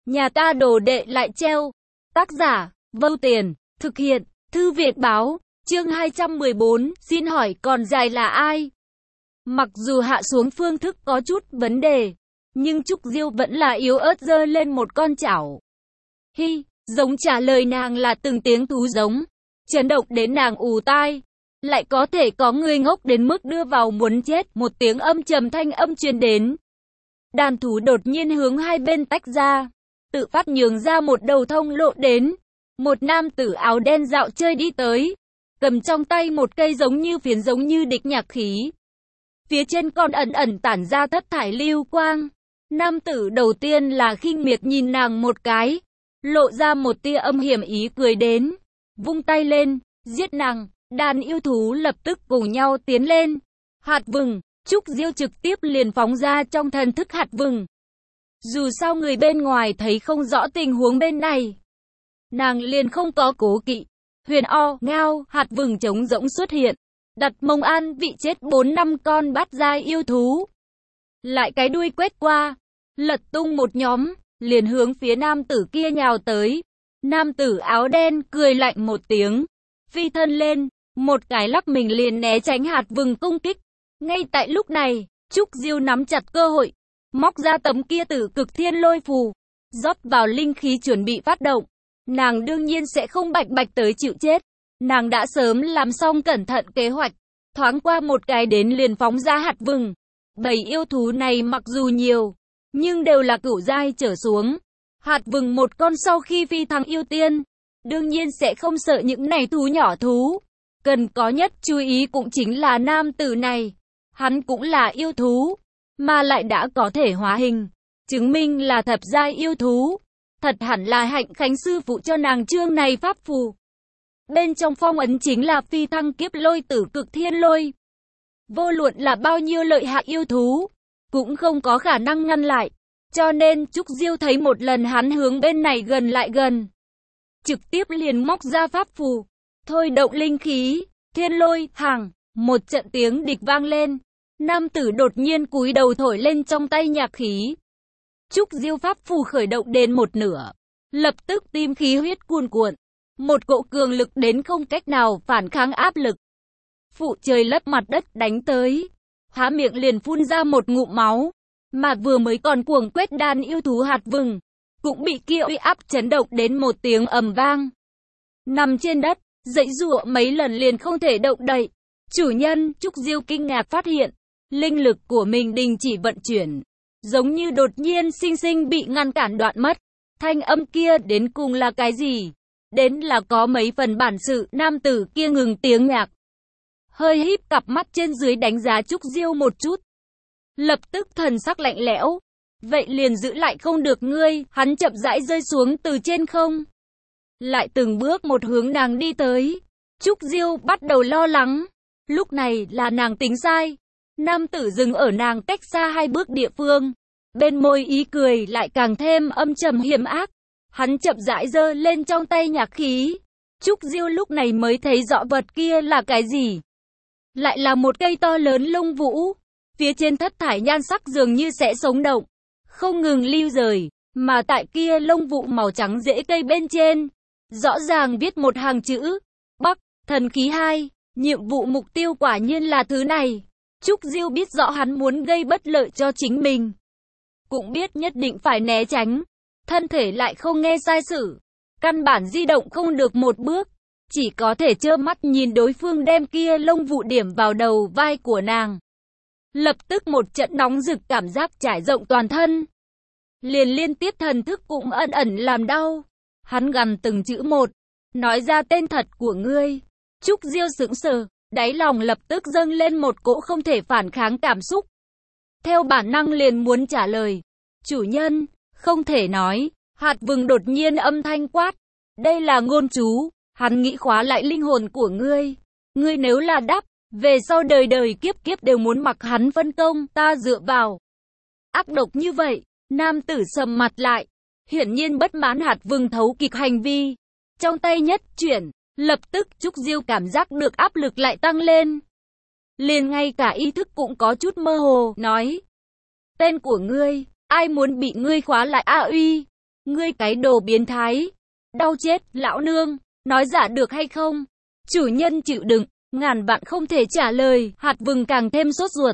Nhà ta đồ đệ lại treo. Tác giả, Vâu Tiền, thực hiện, Thư Viện Báo, chương 214, xin hỏi còn dài là ai? Mặc dù hạ xuống phương thức có chút vấn đề, nhưng Trúc Diêu vẫn là yếu ớt giơ lên một con chảo. Hi, giống trả lời nàng là từng tiếng thú giống, chấn động đến nàng ù tai. Lại có thể có người ngốc đến mức đưa vào muốn chết, một tiếng âm trầm thanh âm truyền đến. Đàn thú đột nhiên hướng hai bên tách ra, tự phát nhường ra một đầu thông lộ đến. Một nam tử áo đen dạo chơi đi tới, cầm trong tay một cây giống như phiến giống như địch nhạc khí. Phía trên còn ẩn ẩn tản ra thất thải lưu quang. Nam tử đầu tiên là khinh miệt nhìn nàng một cái, lộ ra một tia âm hiểm ý cười đến, vung tay lên, giết nàng. Đàn yêu thú lập tức cùng nhau tiến lên. Hạt vừng, Trúc Diêu trực tiếp liền phóng ra trong thần thức hạt vừng. Dù sao người bên ngoài thấy không rõ tình huống bên này, nàng liền không có cố kỵ. Huyền o, ngao, hạt vừng trống rỗng xuất hiện, đặt mông an vị chết 4-5 con bát giai yêu thú. Lại cái đuôi quét qua, lật tung một nhóm, liền hướng phía nam tử kia nhào tới. Nam tử áo đen cười lạnh một tiếng, phi thân lên, một cái lắc mình liền né tránh hạt vừng công kích. Ngay tại lúc này, Trúc Diêu nắm chặt cơ hội, móc ra tấm kia tử cực thiên lôi phù, rót vào linh khí chuẩn bị phát động. Nàng đương nhiên sẽ không bạch bạch tới chịu chết. Nàng đã sớm làm xong cẩn thận kế hoạch, thoáng qua một cái đến liền phóng ra hạt vừng. Bầy yêu thú này mặc dù nhiều, nhưng đều là cửu giai trở xuống. Hạt vừng một con sau khi phi thăng yêu tiên, đương nhiên sẽ không sợ những này thú nhỏ thú. Cần có nhất chú ý cũng chính là nam tử này. Hắn cũng là yêu thú, mà lại đã có thể hóa hình, chứng minh là thập giai yêu thú. Thật hẳn là hạnh khánh sư phụ cho nàng chương này pháp phù. Bên trong phong ấn chính là phi thăng kiếp lôi tử cực thiên lôi. Vô luận là bao nhiêu lợi hại yêu thú, cũng không có khả năng ngăn lại. Cho nên Trúc Diêu thấy một lần hắn hướng bên này gần lại gần, trực tiếp liền móc ra pháp phù, thôi động linh khí, thiên lôi, hàng. Một trận tiếng địch vang lên, nam tử đột nhiên cúi đầu thổi lên trong tay nhạc khí. Trúc Diêu pháp phù khởi động đến một nửa, lập tức tim khí huyết cuồn cuộn, một cỗ cường lực đến không cách nào phản kháng áp lực. Phụ trời lấp mặt đất đánh tới, há miệng liền phun ra một ngụm máu, mà vừa mới còn cuồng quét đàn yêu thú hạt vừng, cũng bị kia uy áp chấn động đến một tiếng ầm vang. Nằm trên đất, giãy giụa mấy lần liền không thể động đậy. Chủ nhân, Trúc Diêu kinh ngạc phát hiện, linh lực của mình đình chỉ vận chuyển, giống như đột nhiên sinh sinh bị ngăn cản đoạn mất. Thanh âm kia đến cùng là cái gì? Đến là có mấy phần bản sự. Nam tử kia ngừng tiếng nhạc, hơi híp cặp mắt trên dưới đánh giá Trúc Diêu một chút, lập tức thần sắc lạnh lẽo. Vậy liền giữ lại không được ngươi. Hắn chậm rãi rơi xuống từ trên không, lại từng bước một hướng nàng đi tới. Trúc Diêu bắt đầu lo lắng. Lúc này là nàng tính sai. Nam tử dừng ở nàng cách xa 2 bước địa phương, bên môi ý cười lại càng thêm âm trầm hiểm ác. Hắn chậm rãi giơ lên trong tay nhạc khí. Trúc Diêu lúc này mới thấy rõ vật kia là cái gì. Lại là một cây to lớn lông vũ, phía trên thất thải nhan sắc dường như sẽ sống động, không ngừng lưu rời, mà tại kia lông vũ màu trắng rễ cây bên trên, rõ ràng viết một hàng chữ: Bắc, thần khí 2. Nhiệm vụ mục tiêu quả nhiên là thứ này. Trúc Diêu biết rõ hắn muốn gây bất lợi cho chính mình, cũng biết nhất định phải né tránh, thân thể lại không nghe sai sử, căn bản di động không được một bước, chỉ có thể trơ mắt nhìn đối phương đem kia lông vũ điểm vào đầu vai của nàng. Lập tức một trận nóng rực cảm giác trải rộng toàn thân, liền liên tiếp thần thức cũng ẩn ẩn làm đau. Hắn gằn từng chữ một, nói ra tên thật của ngươi. Trúc Diêu sững sờ, đáy lòng lập tức dâng lên một cỗ không thể phản kháng cảm xúc. Theo bản năng liền muốn trả lời, chủ nhân, không thể nói. Hạt vừng đột nhiên âm thanh quát, đây là ngôn chú, hắn nghĩ khóa lại linh hồn của ngươi. Ngươi nếu là đáp, về sau đời đời kiếp kiếp đều muốn mặc hắn phân công, ta dựa vào. Ác độc như vậy, nam tử sầm mặt lại, hiển nhiên bất mãn hạt vừng thấu kịch hành vi. Trong tay nhất chuyển, lập tức Trúc Diêu cảm giác được áp lực lại tăng lên. Liền ngay cả ý thức cũng có chút mơ hồ, nói: tên của ngươi, ai muốn bị ngươi khóa lại A Uy? Ngươi cái đồ biến thái. Đau chết, lão nương. Nói giả được hay không? Chủ nhân chịu đựng. Ngàn vạn không thể trả lời. Hạt vừng càng thêm sốt ruột.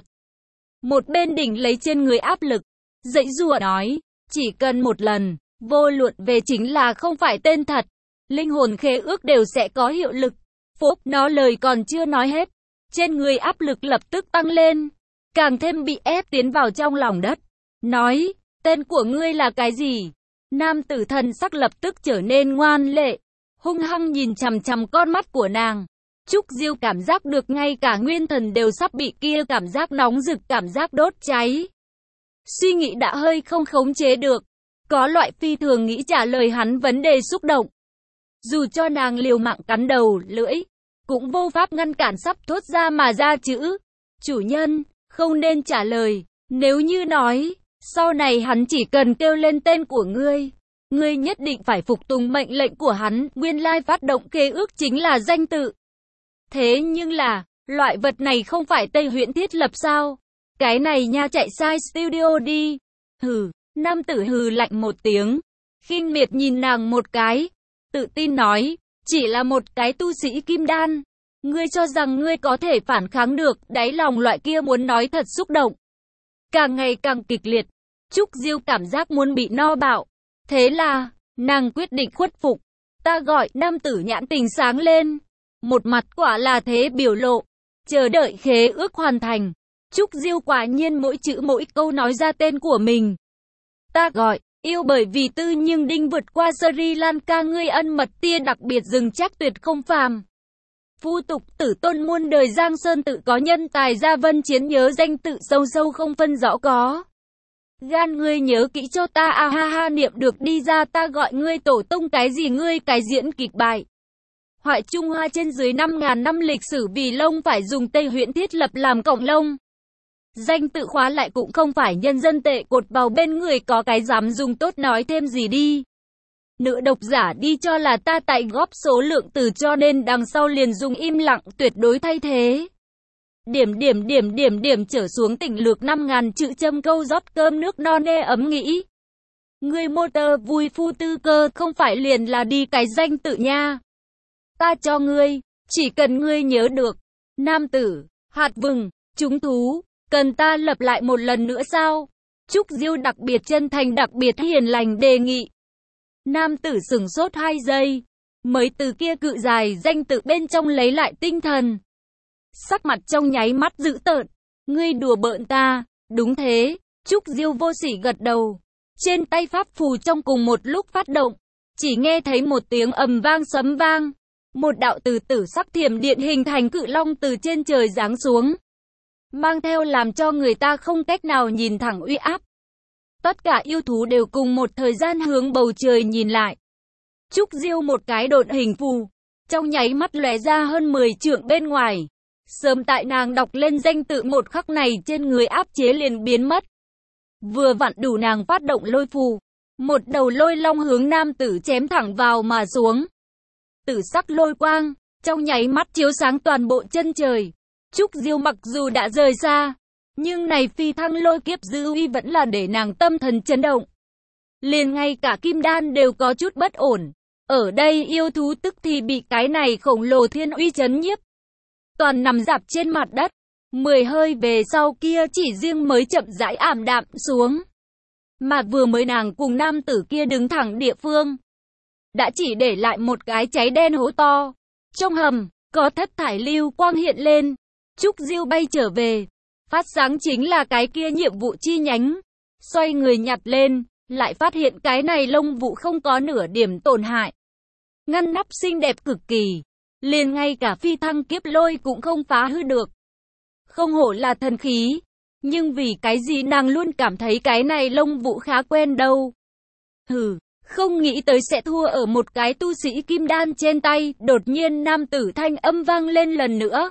Một bên đỉnh lấy trên người áp lực. Dãy giụa nói. Chỉ cần một lần. Vô luận về chính là không phải tên thật. Linh hồn khế ước đều sẽ có hiệu lực. Phốp, nó lời còn chưa nói hết. Trên người áp lực lập tức tăng lên. Càng thêm bị ép tiến vào trong lòng đất. Nói, tên của ngươi là cái gì? Nam tử thần sắc lập tức trở nên ngoan lệ. Hung hăng nhìn chằm chằm con mắt của nàng. Trúc Diêu cảm giác được ngay cả nguyên thần đều sắp bị kia cảm giác nóng rực, cảm giác đốt cháy. Suy nghĩ đã hơi không khống chế được. Có loại phi thường nghĩ trả lời hắn vấn đề xúc động. Dù cho nàng liều mạng cắn đầu, lưỡi, cũng vô pháp ngăn cản sắp thốt ra mà ra chữ. Chủ nhân, không nên trả lời. Nếu như nói, sau này hắn chỉ cần kêu lên tên của ngươi. Ngươi nhất định phải phục tùng mệnh lệnh của hắn. Nguyên lai phát động khế ước chính là danh tự. Thế nhưng là, loại vật này không phải Tây Huyễn thiết lập sao? Cái này nha, chạy sai studio đi. Hừ, nam tử hừ lạnh một tiếng. Khinh miệt nhìn nàng một cái. Tự tin nói, chỉ là một cái tu sĩ kim đan. Ngươi cho rằng ngươi có thể phản kháng được. Đáy lòng loại kia muốn nói thật xúc động. Càng ngày càng kịch liệt. Trúc Diêu cảm giác muốn bị no bạo. Thế là, nàng quyết định khuất phục. Ta gọi. Nam tử nhãn tình sáng lên. Một mặt quả là thế biểu lộ. Chờ đợi khế ước hoàn thành. Trúc Diêu quả nhiên mỗi chữ mỗi câu nói ra tên của mình. Ta gọi, yêu bởi vì tư nhưng đinh vượt qua Sri Lanka, ngươi ân mật tia đặc biệt dừng chắc tuyệt không phàm. Phu tục tử tôn muôn đời Giang Sơn tự có nhân tài gia vân chiến, nhớ danh tự sâu sâu không phân rõ có. Gan ngươi nhớ kỹ cho ta, a ha ha, niệm được đi ra. Ta gọi ngươi tổ tông cái gì? Ngươi cái diễn kịch bài. Hoại Trung Hoa trên dưới 5.000 năm lịch sử, vì lông phải dùng Tây Huyễn thiết lập làm cọng lông. Danh tự khóa lại cũng không phải nhân dân tệ cột vào bên người, có cái dám dùng tốt nói thêm gì đi. Nữ độc giả đi cho là ta tại góp số lượng từ, cho nên đằng sau liền dùng im lặng tuyệt đối thay thế. Điểm trở xuống tỉnh lược 5.000 chữ, châm câu rót cơm nước no nê ấm nghĩ. Người motor vui phu tư cơ không phải liền là đi cái danh tự nha. Ta cho ngươi, chỉ cần ngươi nhớ được. Nam tử, hạt vừng, trúng thú, cần ta lặp lại một lần nữa sao? Trúc Diêu đặc biệt chân thành, đặc biệt hiền lành đề nghị. Nam tử sửng sốt 2 giây, mới từ kia cự dài danh tự bên trong lấy lại tinh thần. Sắc mặt trong nháy mắt dữ tợn. Ngươi đùa bỡn ta? Đúng thế. Trúc Diêu vô sỉ gật đầu. Trên tay pháp phù trong cùng một lúc phát động. Chỉ nghe thấy một tiếng ầm vang sấm vang. Một đạo từ tử sắc thiểm điện hình thành cự long từ trên trời giáng xuống. Mang theo làm cho người ta không cách nào nhìn thẳng uy áp. Tất cả yêu thú đều cùng một thời gian hướng bầu trời nhìn lại. Trúc Diêu một cái độn hình phù. Trong nháy mắt lóe ra hơn 10 trượng bên ngoài. Sớm tại nàng đọc lên danh tự một khắc này, trên người áp chế liền biến mất. Vừa vặn đủ nàng phát động lôi phù. Một đầu lôi long hướng nam tử chém thẳng vào mà xuống. Tử sắc lôi quang, trong nháy mắt chiếu sáng toàn bộ chân trời. Trúc Diêu mặc dù đã rời xa, nhưng này phi thăng lôi kiếp dư uy vẫn là để nàng tâm thần chấn động. Liền ngay cả kim đan đều có chút bất ổn. Ở đây yêu thú tức thì bị cái này khổng lồ thiên uy chấn nhiếp. Toàn nằm rạp trên mặt đất. 10 hơi về sau kia chỉ riêng mới chậm rãi ảm đạm xuống. Mà vừa mới nàng cùng nam tử kia đứng thẳng địa phương, đã chỉ để lại một cái cháy đen hố to. Trong hầm, có thất thải lưu quang hiện lên. Trúc Diêu bay trở về. Phát sáng chính là cái kia nhiệm vụ chi nhánh. Xoay người nhặt lên, lại phát hiện cái này lông vũ không có nửa điểm tổn hại. Ngăn nắp xinh đẹp cực kỳ. Liền ngay cả phi thăng kiếp lôi cũng không phá hư được. Không hổ là thần khí. Nhưng vì cái gì nàng luôn cảm thấy cái này lông vũ khá quen đâu. Hừ, không nghĩ tới sẽ thua ở một cái tu sĩ kim đan trên tay. Đột nhiên nam tử thanh âm vang lên lần nữa.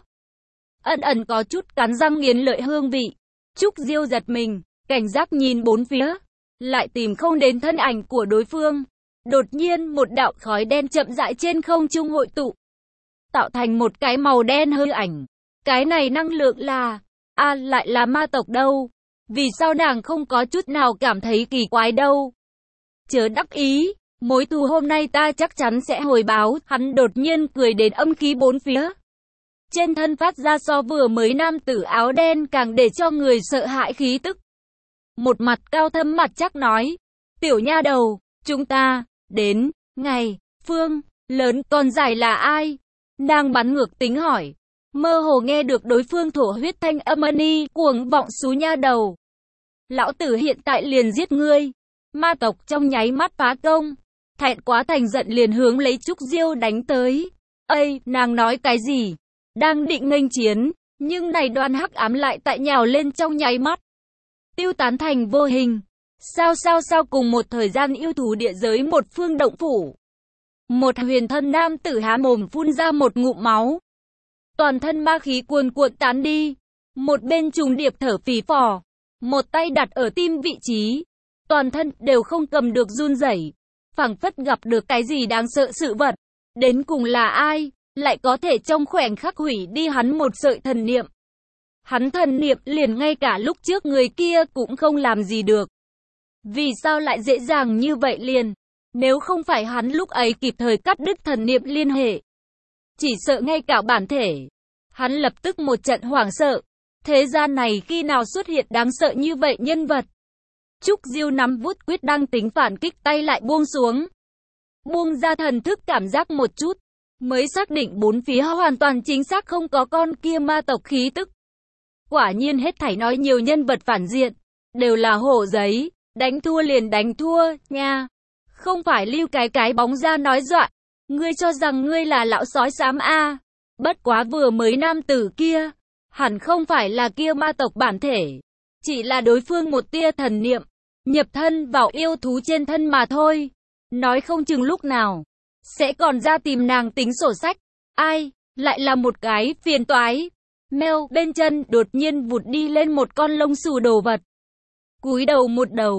Ẩn có chút cắn răng nghiến lợi hương vị. Trúc Diêu giật mình, cảnh giác nhìn bốn phía. Lại tìm không đến thân ảnh của đối phương. Đột nhiên một đạo khói đen chậm rãi trên không trung hội tụ. Tạo thành một cái màu đen hư ảnh. Cái này năng lượng là... lại là ma tộc đâu. Vì sao nàng không có chút nào cảm thấy kỳ quái đâu. chớ đắc ý, mối thù hôm nay ta chắc chắn sẽ hồi báo. Hắn đột nhiên cười đến âm khí bốn phía. Trên thân phát ra so vừa mới nam tử áo đen càng để cho người sợ hãi khí tức. Một mặt cao thâm mặt chắc nói, tiểu nha đầu, chúng ta, đến, ngày, phương, lớn còn giải là ai? Nàng bắn ngược tính hỏi, mơ hồ nghe được đối phương thổ huyết thanh âm ni, cuồng vọng xú nha đầu. Lão tử hiện tại liền giết ngươi. Ma tộc trong nháy mắt phá công, thẹn quá thành giận liền hướng lấy Trúc Diêu đánh tới. Ây, nàng nói cái gì? Đang định nghênh chiến, nhưng này đoàn hắc ám lại tại nhào lên trong nháy mắt. Tiêu tán thành vô hình. Sao cùng một thời gian yêu thú địa giới một phương động phủ. Một huyền thân nam tử há mồm phun ra một ngụm máu. Toàn thân ma khí cuồn cuộn tán đi. Một bên trùng điệp thở phì phò. Một tay đặt ở tim vị trí. Toàn thân đều không cầm được run rẩy, phảng phất gặp được cái gì đáng sợ sự vật. Đến cùng là ai, lại có thể trong khoảnh khắc hủy đi hắn một sợi thần niệm. Hắn thần niệm liền ngay cả lúc trước người kia cũng không làm gì được. Vì sao lại dễ dàng như vậy liền? Nếu không phải hắn lúc ấy kịp thời cắt đứt thần niệm liên hệ, chỉ sợ ngay cả bản thể. Hắn lập tức một trận hoảng sợ. Thế gian này khi nào xuất hiện đáng sợ như vậy nhân vật? Trúc Diêu nắm bút quyết đang tính phản kích tay lại buông xuống. Buông ra thần thức cảm giác một chút, mới xác định bốn phía hoàn toàn chính xác không có con kia ma tộc khí tức. Quả nhiên hết thảy nói nhiều nhân vật phản diện, đều là hổ giấy, đánh thua liền đánh thua, nha. Không phải lưu cái bóng ra nói dọa, ngươi cho rằng ngươi là lão sói xám a? Bất quá vừa mới nam tử kia, hẳn không phải là kia ma tộc bản thể. Chỉ là đối phương một tia thần niệm, nhập thân vào yêu thú trên thân mà thôi. Nói không chừng lúc nào, sẽ còn ra tìm nàng tính sổ sách. Ai, lại là một cái phiền toái. Mèo bên chân đột nhiên vụt đi lên một con lông xù đồ vật. Cúi đầu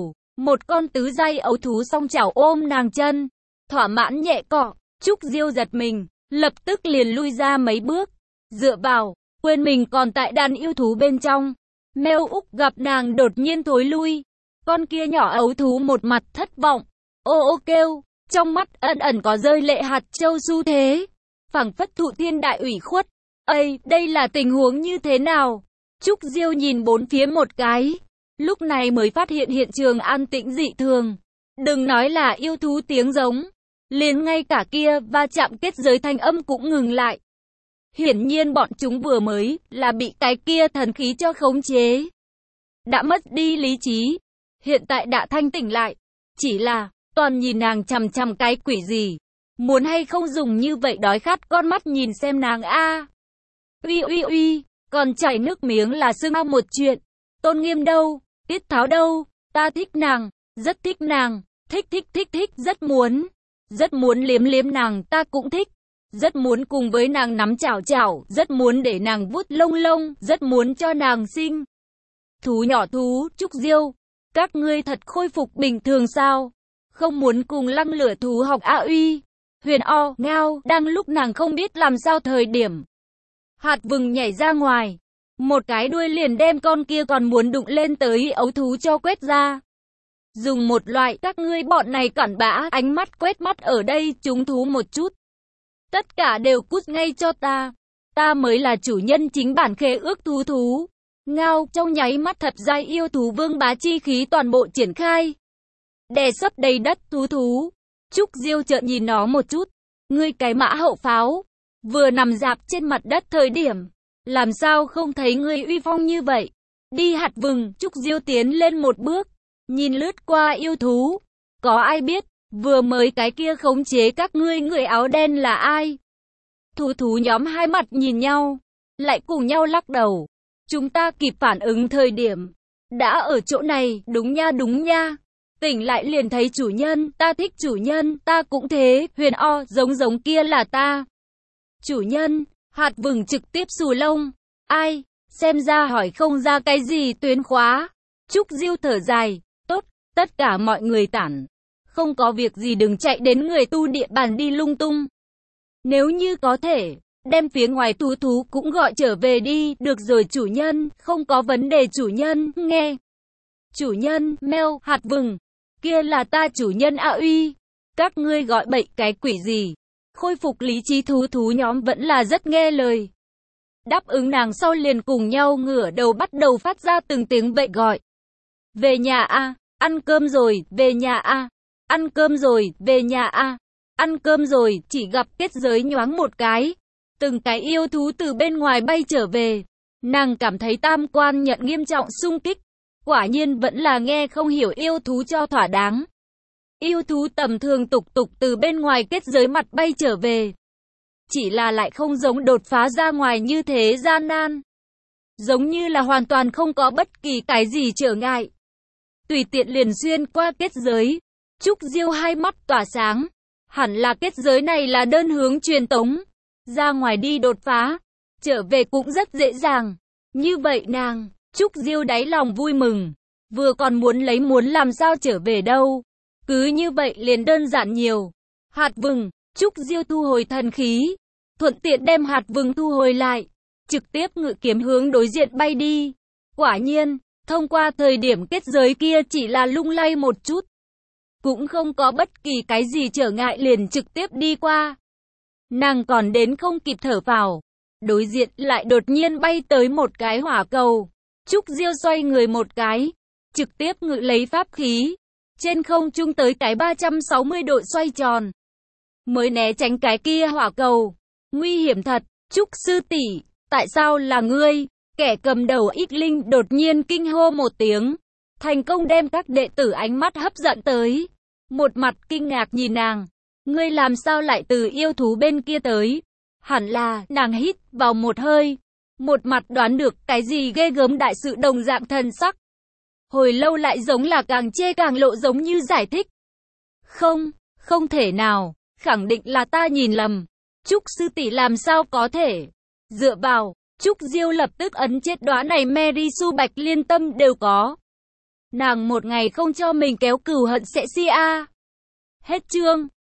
một con tứ giai ấu thú song chảo ôm nàng chân. Thỏa mãn nhẹ cọ, Trúc Diêu giật mình, lập tức liền lui ra mấy bước. Dựa vào, quên mình còn tại đàn yêu thú bên trong. Mèo Úc gặp nàng đột nhiên thối lui. Con kia nhỏ ấu thú một mặt thất vọng. Ô kêu, trong mắt ẩn ẩn có rơi lệ hạt châu xu thế. Phảng phất thụ thiên đại ủy khuất. Ây, đây là tình huống như thế nào? Trúc Diêu nhìn bốn phía một cái. Lúc này mới phát hiện hiện trường an tĩnh dị thường. Đừng nói là yêu thú tiếng giống. Liền ngay cả kia va chạm kết giới thanh âm cũng ngừng lại. Hiển nhiên bọn chúng vừa mới là bị cái kia thần khí cho khống chế. Đã mất đi lý trí. Hiện tại đã thanh tỉnh lại. Chỉ là, toàn nhìn nàng chằm chằm cái quỷ gì. Muốn hay không dùng như vậy đói khát con mắt nhìn xem nàng a. Uy, còn chảy nước miếng là xưng a một chuyện. Tôn Nghiêm đâu, Tiết Tháo đâu, ta thích nàng, rất thích nàng, thích, rất muốn liếm nàng, ta cũng thích. Rất muốn cùng với nàng nắm chảo, rất muốn để nàng vuốt lông, rất muốn cho nàng sinh. Thú nhỏ thú, Trúc Diêu, các ngươi thật khôi phục bình thường sao? Không muốn cùng lăng lửa thú học a uy. Huyền o, ngao, đang lúc nàng không biết làm sao thời điểm. Hạt vừng nhảy ra ngoài. Một cái đuôi liền đem con kia còn muốn đụng lên tới ấu thú cho quét ra. Dùng một loại các ngươi bọn này cặn bã ánh mắt quét mắt ở đây chúng thú một chút. Tất cả đều cút ngay cho ta. Ta mới là chủ nhân chính bản khế ước thú. Ngao, trong nháy mắt thật giai yêu thú vương bá chi khí toàn bộ triển khai. Đè sấp đầy đất thú. Trúc Diêu trợn nhìn nó một chút. Ngươi cái mã hậu pháo. Vừa nằm dạp trên mặt đất thời điểm. Làm sao không thấy ngươi uy phong như vậy? Đi hạt vừng, Trúc Diêu tiến lên một bước. Nhìn lướt qua yêu thú. Có ai biết, vừa mới cái kia khống chế các ngươi người áo đen là ai? Thú nhóm hai mặt nhìn nhau. Lại cùng nhau lắc đầu. Chúng ta kịp phản ứng thời điểm. Đã ở chỗ này, đúng nha. Tỉnh lại liền thấy chủ nhân, ta thích chủ nhân, ta cũng thế, Huyền o, giống kia là ta. Chủ nhân, hạt vừng trực tiếp xù lông. Ai, xem ra hỏi không ra cái gì tuyến khóa. Trúc Diêu thở dài, tốt, tất cả mọi người tản. Không có việc gì đừng chạy đến người tu địa bàn đi lung tung. Nếu như có thể, đem phía ngoài thú cũng gọi trở về đi, được rồi chủ nhân, không có vấn đề chủ nhân, nghe. Chủ nhân, mèo, hạt vừng, kia là ta chủ nhân A Uy. Các ngươi gọi bậy cái quỷ gì? Khôi phục lý trí thú nhóm vẫn là rất nghe lời. Đáp ứng nàng sau liền cùng nhau ngửa đầu bắt đầu phát ra từng tiếng bậy gọi. Về nhà a, ăn cơm rồi, về nhà a, ăn cơm rồi, về nhà a, ăn cơm rồi, chỉ gặp kết giới nhoáng một cái. Từng cái yêu thú từ bên ngoài bay trở về. Nàng cảm thấy tam quan nhận nghiêm trọng xung kích. Quả nhiên vẫn là nghe không hiểu yêu thú cho thỏa đáng. Yêu thú tầm thường tục từ bên ngoài kết giới mặt bay trở về. Chỉ là lại không giống đột phá ra ngoài như thế gian nan. Giống như là hoàn toàn không có bất kỳ cái gì trở ngại. Tùy tiện liền xuyên qua kết giới. Trúc Diêu hai mắt tỏa sáng. Hẳn là kết giới này là đơn hướng truyền tống. Ra ngoài đi đột phá. Trở về cũng rất dễ dàng. Như vậy nàng, Trúc Diêu đáy lòng vui mừng. Vừa còn muốn làm sao trở về đâu. Cứ như vậy liền đơn giản nhiều. Hạt vừng, Trúc Diêu thu hồi thần khí. Thuận tiện đem hạt vừng thu hồi lại. Trực tiếp ngự kiếm hướng đối diện bay đi. Quả nhiên, thông qua thời điểm kết giới kia chỉ là lung lay một chút. Cũng không có bất kỳ cái gì trở ngại liền trực tiếp đi qua. Nàng còn đến không kịp thở phào. Đối diện lại đột nhiên bay tới một cái hỏa cầu. Trúc Diêu xoay người một cái. Trực tiếp ngự lấy pháp khí. Trên không trung tới cái 360 độ xoay tròn. Mới né tránh cái kia hỏa cầu. Nguy hiểm thật, Trúc sư tỷ, tại sao là ngươi? Kẻ cầm đầu Ít Linh đột nhiên kinh hô một tiếng. Thành công đem các đệ tử ánh mắt hấp dẫn tới. Một mặt kinh ngạc nhìn nàng. Ngươi làm sao lại từ yêu thú bên kia tới? Hẳn là, nàng hít vào một hơi. Một mặt đoán được cái gì ghê gớm đại sự đồng dạng thần sắc. Hồi lâu lại giống là càng chê càng lộ giống như giải thích. Không thể nào, khẳng định là ta nhìn lầm. Trúc sư tỷ làm sao có thể? Dựa vào, Trúc Diêu lập tức ấn chết đóa này Mary Su Bạch Liên tâm đều có. Nàng một ngày không cho mình kéo cừu hận sẽ si a. Hết chương.